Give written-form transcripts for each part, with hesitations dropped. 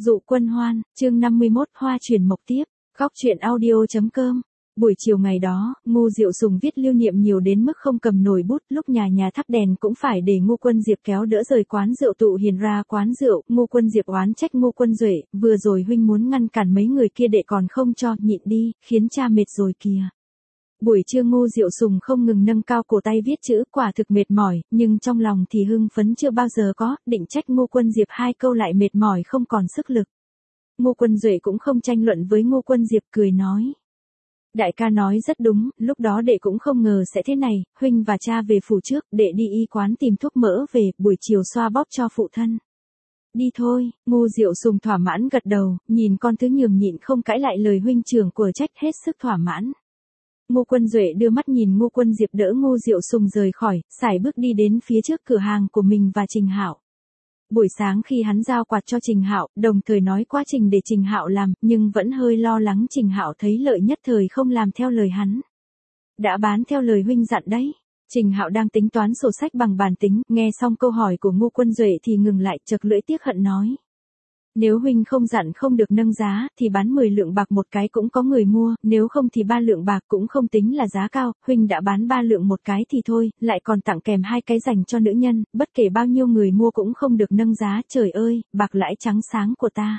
Dụ Quân Hoan, chương 51, Hoa Truyền Mộc Tiếp, Góc Truyện Audio.com. Buổi chiều ngày đó, Ngô Diệu Sùng viết lưu niệm nhiều đến mức không cầm nổi bút, lúc nhà thắp đèn cũng phải để Ngô Quân Diệp kéo đỡ rời quán rượu tụ hiền ra quán rượu. Ngô Quân Diệp oán trách Ngô Quân Duệ, vừa rồi huynh muốn ngăn cản mấy người kia đệ còn không cho, nhịn đi, khiến cha mệt rồi kìa. Buổi trưa Ngô Diệu Sùng không ngừng nâng cao cổ tay viết chữ, quả thực mệt mỏi, nhưng trong lòng thì hưng phấn chưa bao giờ có, định trách Ngô Quân Diệp hai câu lại mệt mỏi không còn sức lực. Ngô Quân Duệ cũng không tranh luận với Ngô Quân Diệp, cười nói: Đại ca nói rất đúng, lúc đó đệ cũng không ngờ sẽ thế này, huynh và cha về phủ trước, đệ đi y quán tìm thuốc mỡ về, buổi chiều xoa bóp cho phụ thân. Đi thôi. Ngô Diệu Sùng thỏa mãn gật đầu, nhìn con thứ nhường nhịn không cãi lại lời huynh trưởng của trách, hết sức thỏa mãn. Ngô Quân Duệ đưa mắt nhìn Ngô Quân Diệp đỡ Ngô Diệu Sùng rời khỏi, sải bước đi đến phía trước cửa hàng của mình và Trình Hạo. Buổi sáng khi hắn giao quạt cho Trình Hạo, đồng thời nói quá trình để Trình Hạo làm, nhưng vẫn hơi lo lắng Trình Hạo thấy lợi nhất thời không làm theo lời hắn. Đã bán theo lời huynh dặn đấy. Trình Hạo đang tính toán sổ sách bằng bàn tính, nghe xong câu hỏi của Ngô Quân Duệ thì ngừng lại, chật lưỡi tiếc hận nói: Nếu huynh không dặn không được nâng giá, thì bán 10 lượng bạc một cái cũng có người mua, nếu không thì 3 lượng bạc cũng không tính là giá cao, huynh đã bán 3 lượng một cái thì thôi, lại còn tặng kèm 2 cái dành cho nữ nhân, bất kể bao nhiêu người mua cũng không được nâng giá, trời ơi, bạc lãi trắng sáng của ta.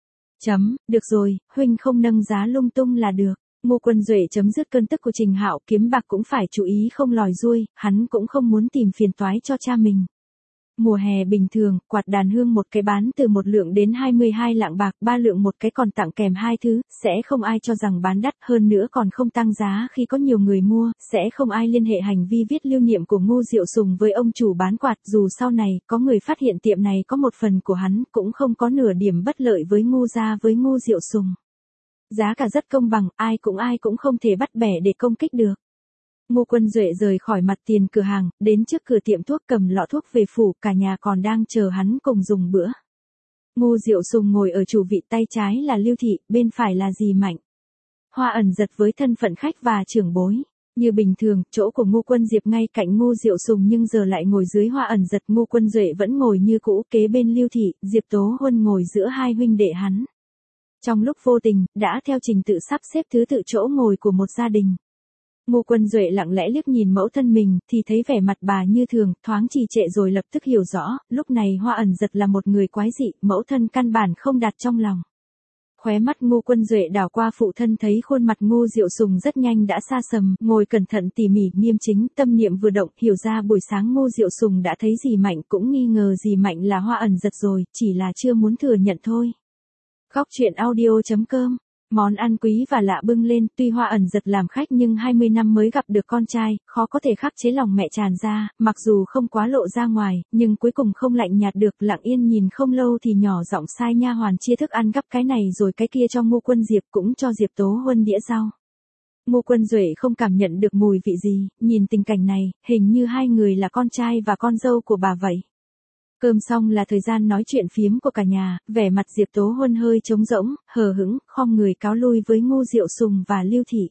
Được rồi, huynh không nâng giá lung tung là được. Ngô Quân Duệ chấm dứt cơn tức của Trình Hạo, kiếm bạc cũng phải chú ý không lòi ruôi, hắn cũng không muốn tìm phiền toái cho cha mình. Mùa hè bình thường, quạt đàn hương một cái bán từ 1 lượng đến 22 lạng bạc, 3 lượng một cái còn tặng kèm 2 thứ, sẽ không ai cho rằng bán đắt, hơn nữa còn không tăng giá khi có nhiều người mua, sẽ không ai liên hệ hành vi viết lưu niệm của Ngô Diệu Sùng với ông chủ bán quạt, dù sau này có người phát hiện tiệm này có một phần của hắn, cũng không có nửa điểm bất lợi với Ngô gia với Ngô Diệu Sùng. Giá cả rất công bằng, ai cũng không thể bắt bẻ để công kích được. Ngô Quân Duệ rời khỏi mặt tiền cửa hàng, đến trước cửa tiệm thuốc cầm lọ thuốc về phủ, cả nhà còn đang chờ hắn cùng dùng bữa. Ngô Diệu Sùng ngồi ở chủ vị, tay trái là Lưu Thị, bên phải là dì Mạnh. Hoa Ẩn giật với thân phận khách và trưởng bối. Như bình thường, chỗ của Ngô Quân Diệp ngay cạnh Ngô Diệu Sùng nhưng giờ lại ngồi dưới Hoa Ẩn giật. Ngô Quân Duệ vẫn ngồi như cũ kế bên Lưu Thị, Diệp Tố Huân ngồi giữa hai huynh đệ hắn. Trong lúc vô tình, đã theo trình tự sắp xếp thứ tự chỗ ngồi của một gia đình. Ngô Quân Duệ lặng lẽ liếc nhìn mẫu thân mình, thì thấy vẻ mặt bà như thường, thoáng trì trệ rồi lập tức hiểu rõ, lúc này Hoa Ẩn giật là một người quái dị, mẫu thân căn bản không đặt trong lòng. Khóe mắt Ngô Quân Duệ đảo qua phụ thân, thấy khuôn mặt Ngô Diệu Sùng rất nhanh đã xa sầm, ngồi cẩn thận tỉ mỉ nghiêm chính, tâm niệm vừa động, hiểu ra buổi sáng Ngô Diệu Sùng đã thấy dì Mạnh, cũng nghi ngờ dì Mạnh là Hoa Ẩn giật rồi, chỉ là chưa muốn thừa nhận thôi. Góc Truyện Audio.com. Món ăn quý và lạ bưng lên, tuy Hoa Ẩn giật làm khách nhưng 20 năm mới gặp được con trai, khó có thể khắc chế lòng mẹ tràn ra, mặc dù không quá lộ ra ngoài, nhưng cuối cùng không lạnh nhạt được, lặng yên nhìn không lâu thì nhỏ giọng sai nha hoàn chia thức ăn gắp cái này rồi cái kia cho Ngô Quân Diệp, cũng cho Diệp Tố Huân đĩa rau. Ngô Quân Duệ không cảm nhận được mùi vị gì, nhìn tình cảnh này, hình như hai người là con trai và con dâu của bà vậy. Cơm xong là thời gian nói chuyện phiếm của cả nhà, vẻ mặt Diệp Tố Huân hơi trống rỗng, hờ hững, khom người cáo lui với Ngô Diệu Sùng và Lưu Thị.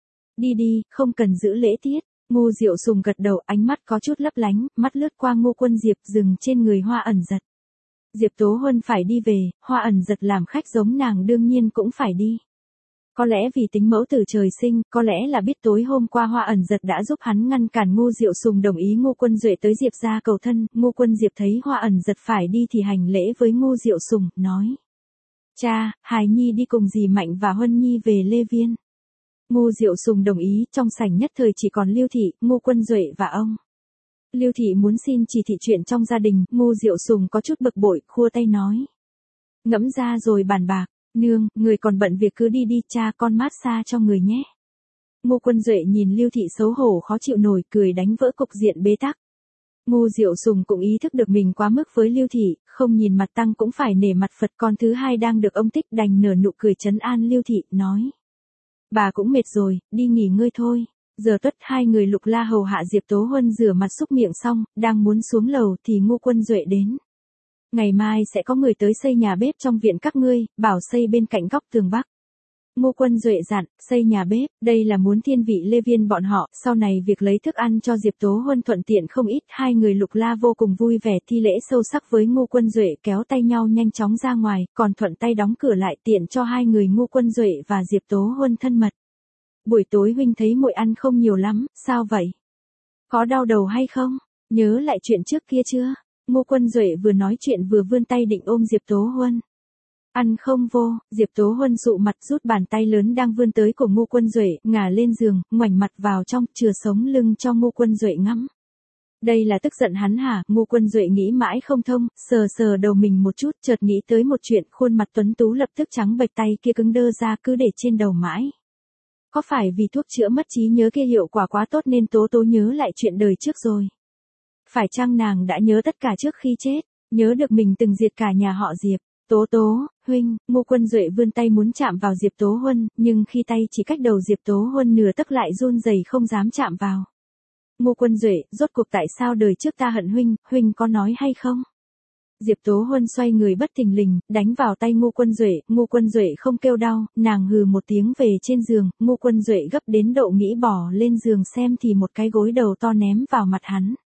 Đi, không cần giữ lễ tiết. Ngô Diệu Sùng gật đầu, ánh mắt có chút lấp lánh, mắt lướt qua Ngô Quân Diệp dừng trên người Hoa Ẩn giật. Diệp Tố Huân phải đi về, Hoa Ẩn giật làm khách giống nàng đương nhiên cũng phải đi. Có lẽ vì tính mẫu tử trời sinh, có lẽ là biết tối hôm qua Hoa Ẩn giật đã giúp hắn ngăn cản Ngô Diệu Sùng đồng ý Ngô Quân Duệ tới Diệp gia cầu thân. Ngô Quân Diệp thấy Hoa Ẩn giật phải đi thì hành lễ với Ngô Diệu Sùng, nói: Cha, Hài Nhi đi cùng dì Mạnh và Huân Nhi về Lê Viên. Ngô Diệu Sùng đồng ý, trong sảnh nhất thời chỉ còn Lưu Thị, Ngô Quân Duệ và ông. Lưu Thị muốn xin chỉ thị chuyện trong gia đình, Ngô Diệu Sùng có chút bực bội, khua tay nói: Ngẫm ra rồi bàn bạc. Nương, người còn bận việc cứ đi, cha con mát xa cho người nhé. Ngô Quân Duệ nhìn Lưu Thị xấu hổ khó chịu nổi, cười đánh vỡ cục diện bế tắc. Ngô Diệu Sùng cũng ý thức được mình quá mức với Lưu Thị, không nhìn mặt tăng cũng phải nể mặt Phật, con thứ hai đang được ông thích, đành nở nụ cười trấn an Lưu Thị, nói: Bà cũng mệt rồi, đi nghỉ ngơi thôi. Giờ tuất hai người lục la hầu hạ Diệp Tố Huân rửa mặt xúc miệng xong, đang muốn xuống lầu thì Ngô Quân Duệ đến. Ngày mai sẽ có người tới xây nhà bếp trong viện các ngươi, bảo xây bên cạnh góc tường bắc. Ngô Quân Duệ dặn, xây nhà bếp, đây là muốn thiên vị Lê Viên bọn họ, sau này việc lấy thức ăn cho Diệp Tố Huân thuận tiện không ít, hai người Lục La vô cùng vui vẻ thi lễ sâu sắc với Ngô Quân Duệ kéo tay nhau nhanh chóng ra ngoài, còn thuận tay đóng cửa lại tiện cho hai người Ngô Quân Duệ và Diệp Tố Huân thân mật. Buổi tối huynh thấy muội ăn không nhiều lắm, sao vậy? Có đau đầu hay không? Nhớ lại chuyện trước kia chưa? Ngô Quân Duệ vừa nói chuyện vừa vươn tay định ôm Diệp Tố Huân. Ăn không vô, Diệp Tố Huân dụ mặt rút bàn tay lớn đang vươn tới của Ngô Quân Duệ, ngả lên giường, ngoảnh mặt vào trong, chừa sống lưng cho Ngô Quân Duệ ngắm. Đây là tức giận hắn hả? Ngô Quân Duệ nghĩ mãi không thông, sờ sờ đầu mình một chút, chợt nghĩ tới một chuyện, khuôn mặt tuấn tú lập tức trắng bệch, tay kia cứng đơ ra cứ để trên đầu mãi. Có phải vì thuốc chữa mất trí nhớ kia hiệu quả quá tốt nên Tố Tố nhớ lại chuyện đời trước rồi? Phải chăng nàng đã nhớ tất cả trước khi chết, nhớ được mình từng diệt cả nhà họ Diệp? Tố Tố, huynh, Ngô Quân Duệ vươn tay muốn chạm vào Diệp Tố Huân, nhưng khi tay chỉ cách đầu Diệp Tố Huân nửa tấc lại run rẩy không dám chạm vào. Ngô Quân Duệ, rốt cuộc tại sao đời trước ta hận huynh, huynh có nói hay không? Diệp Tố Huân xoay người bất thình lình, đánh vào tay Ngô Quân Duệ không kêu đau, nàng hừ một tiếng về trên giường, Ngô Quân Duệ gấp đến độ nghĩ bỏ lên giường xem thì một cái gối đầu to ném vào mặt hắn.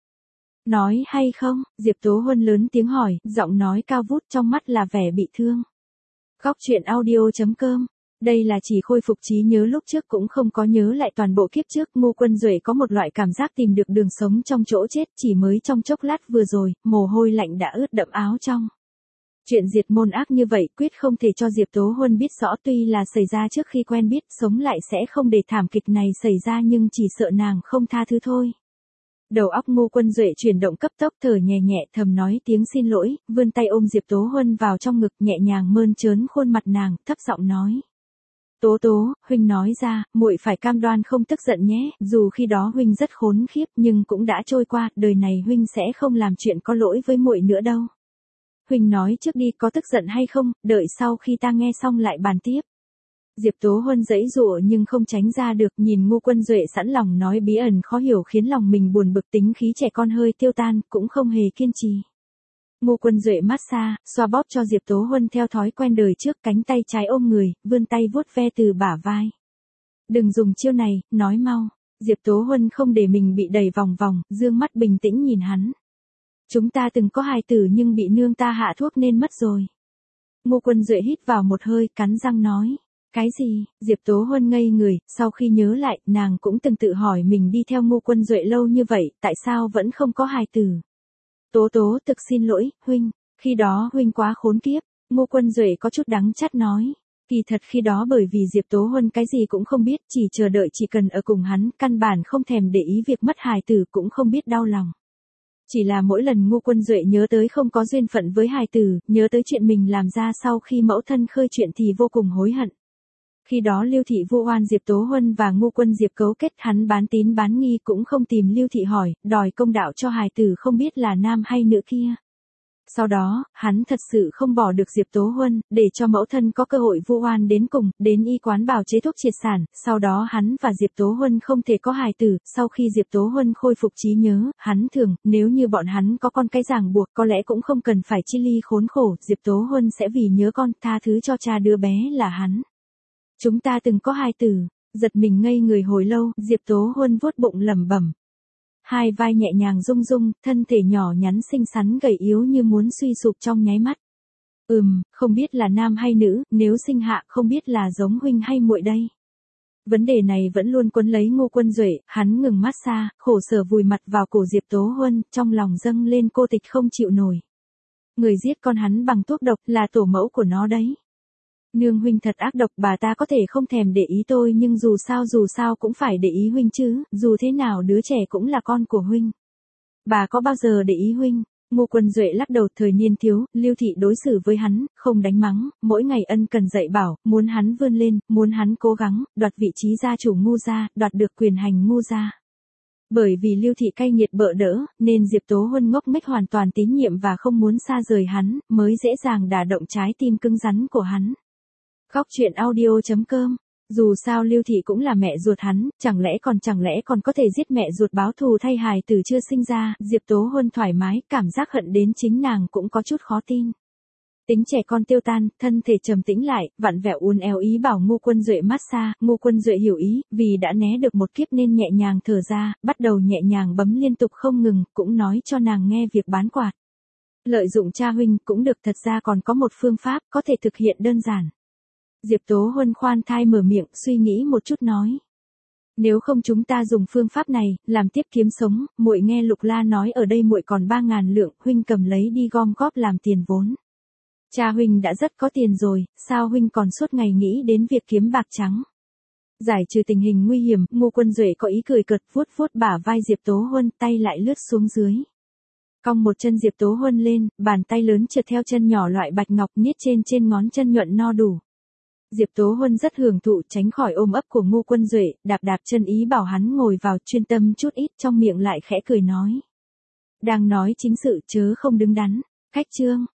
Nói hay không? Diệp Tố Huân lớn tiếng hỏi, giọng nói cao vút trong mắt là vẻ bị thương. Góc truyện audio.com. Đây là chỉ khôi phục trí nhớ lúc trước cũng không có nhớ lại toàn bộ kiếp trước. Ngô Quân Duệ có một loại cảm giác tìm được đường sống trong chỗ chết, chỉ mới trong chốc lát vừa rồi, mồ hôi lạnh đã ướt đẫm áo trong. Chuyện diệt môn ác như vậy quyết không thể cho Diệp Tố Huân biết rõ, tuy là xảy ra trước khi quen biết, sống lại sẽ không để thảm kịch này xảy ra nhưng chỉ sợ nàng không tha thứ thôi. Đầu óc Ngô Quân Duệ chuyển động cấp tốc, thở nhẹ nhẹ thầm nói tiếng xin lỗi, vươn tay ôm Diệp Tố Huân vào trong ngực, nhẹ nhàng mơn trớn khuôn mặt nàng, thấp giọng nói. Tố Tố, huynh nói ra, muội phải cam đoan không tức giận nhé, dù khi đó huynh rất khốn khiếp nhưng cũng đã trôi qua, đời này huynh sẽ không làm chuyện có lỗi với muội nữa đâu. Huynh nói trước đi, có tức giận hay không, đợi sau khi ta nghe xong lại bàn tiếp. Diệp Tố Huân giãy giụa nhưng không tránh ra được, nhìn Ngô Quân Duệ sẵn lòng nói bí ẩn khó hiểu khiến lòng mình buồn bực, tính khí trẻ con hơi tiêu tan, cũng không hề kiên trì. Ngô Quân Duệ massage, xoa bóp cho Diệp Tố Huân theo thói quen đời trước, cánh tay trái ôm người, vươn tay vuốt ve từ bả vai. Đừng dùng chiêu này, nói mau. Diệp Tố Huân không để mình bị đẩy vòng vòng, dương mắt bình tĩnh nhìn hắn. Chúng ta từng có hài tử nhưng bị nương ta hạ thuốc nên mất rồi. Ngô Quân Duệ hít vào một hơi, cắn răng nói. Cái gì? Diệp Tố Huân ngây người, sau khi nhớ lại, nàng cũng từng tự hỏi mình đi theo Ngô Quân Duệ lâu như vậy, tại sao vẫn không có hài tử? Tố Tố thực xin lỗi, huynh, khi đó huynh quá khốn kiếp, Ngô Quân Duệ có chút đắng chát nói. Kỳ thật khi đó bởi vì Diệp Tố Huân cái gì cũng không biết, chỉ chờ đợi chỉ cần ở cùng hắn, căn bản không thèm để ý việc mất hài tử, cũng không biết đau lòng. Chỉ là mỗi lần Ngô Quân Duệ nhớ tới không có duyên phận với hài tử, nhớ tới chuyện mình làm ra sau khi mẫu thân khơi chuyện thì vô cùng hối hận. Khi đó Lưu Thị vu oan Diệp Tố Huân và Ngô Quân Diệp cấu kết, hắn bán tín bán nghi cũng không tìm Lưu Thị hỏi, đòi công đạo cho hài tử không biết là nam hay nữ kia. Sau đó, hắn thật sự không bỏ được Diệp Tố Huân, để cho mẫu thân có cơ hội vu oan đến cùng, đến y quán bào chế thuốc triệt sản, sau đó hắn và Diệp Tố Huân không thể có hài tử, sau khi Diệp Tố Huân khôi phục trí nhớ, hắn thường, nếu như bọn hắn có con cái ràng buộc có lẽ cũng không cần phải chia ly khốn khổ, Diệp Tố Huân sẽ vì nhớ con, tha thứ cho cha đứa bé là hắn. Chúng ta từng có hài tử, giật mình ngây người hồi lâu, Diệp Tố Huân vuốt bụng lẩm bẩm. Hai vai nhẹ nhàng rung rung, thân thể nhỏ nhắn xinh xắn gầy yếu như muốn suy sụp trong nháy mắt. Không biết là nam hay nữ, nếu sinh hạ không biết là giống huynh hay muội đây. Vấn đề này vẫn luôn quấn lấy Ngô Quân Duệ, hắn ngừng massage, khổ sở vùi mặt vào cổ Diệp Tố Huân, trong lòng dâng lên cô tịch không chịu nổi. Người giết con hắn bằng thuốc độc là tổ mẫu của nó đấy. Nương huynh thật ác độc, bà ta có thể không thèm để ý tôi nhưng dù sao cũng phải để ý huynh chứ, dù thế nào đứa trẻ cũng là con của huynh. Bà có bao giờ để ý huynh? Ngô Quân Duệ lắc đầu, thời niên thiếu, Lưu Thị đối xử với hắn, không đánh mắng, mỗi ngày ân cần dạy bảo, muốn hắn vươn lên, muốn hắn cố gắng, đoạt vị trí gia chủ Ngô gia, đoạt được quyền hành Ngô gia. Bởi vì Lưu Thị cay nghiệt bợ đỡ, nên Diệp Tố Huân ngốc nghếch hoàn toàn tín nhiệm và không muốn xa rời hắn, mới dễ dàng đả động trái tim cứng rắn của hắn. Góc truyện audio.com. Dù sao Lưu Thị cũng là mẹ ruột hắn, chẳng lẽ còn có thể giết mẹ ruột báo thù thay hài tử chưa sinh ra, Diệp Tố Huân thoải mái, cảm giác hận đến chính nàng cũng có chút khó tin. Tính trẻ con tiêu tan, thân thể trầm tĩnh lại, vặn vẹo uốn éo ý bảo Ngô Quân Duệ massage. Ngô Quân Duệ hiểu ý, vì đã né được một kiếp nên nhẹ nhàng thở ra, bắt đầu nhẹ nhàng bấm liên tục không ngừng, cũng nói cho nàng nghe việc bán quạt. Lợi dụng cha huynh cũng được, thật ra còn có một phương pháp có thể thực hiện đơn giản. Diệp Tố Huân khoan thai mở miệng, suy nghĩ một chút nói. Nếu không chúng ta dùng phương pháp này, làm tiếp kiếm sống, muội nghe Lục La nói ở đây muội còn 3.000 lượng, huynh cầm lấy đi gom góp làm tiền vốn. Cha huynh đã rất có tiền rồi, sao huynh còn suốt ngày nghĩ đến việc kiếm bạc trắng? Giải trừ tình hình nguy hiểm, Ngô Quân Duệ có ý cười cợt, vuốt vuốt bả vai Diệp Tố Huân, tay lại lướt xuống dưới. Cong một chân Diệp Tố Huân lên, bàn tay lớn trượt theo chân nhỏ loại bạch ngọc niết trên ngón chân nhuận no đủ. Diệp Tố Huân rất hưởng thụ, tránh khỏi ôm ấp của Ngô Quân Duệ, đạp chân ý bảo hắn ngồi vào, chuyên tâm chút ít, trong miệng lại khẽ cười nói. Đang nói chính sự chớ không đứng đắn. Khách trương.